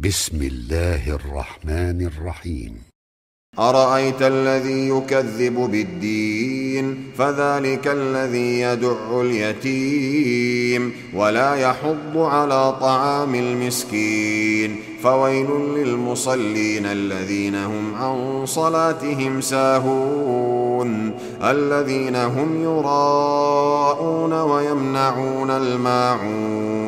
بسم الله الرحمن الرحيم. أرأيت الذي يكذب بالدين فذلك الذي يدع اليتيم ولا يحض على طعام المسكين فويل للمصلين الذين هم عن صلاتهم ساهون الذين هم يراءون ويمنعون الماعون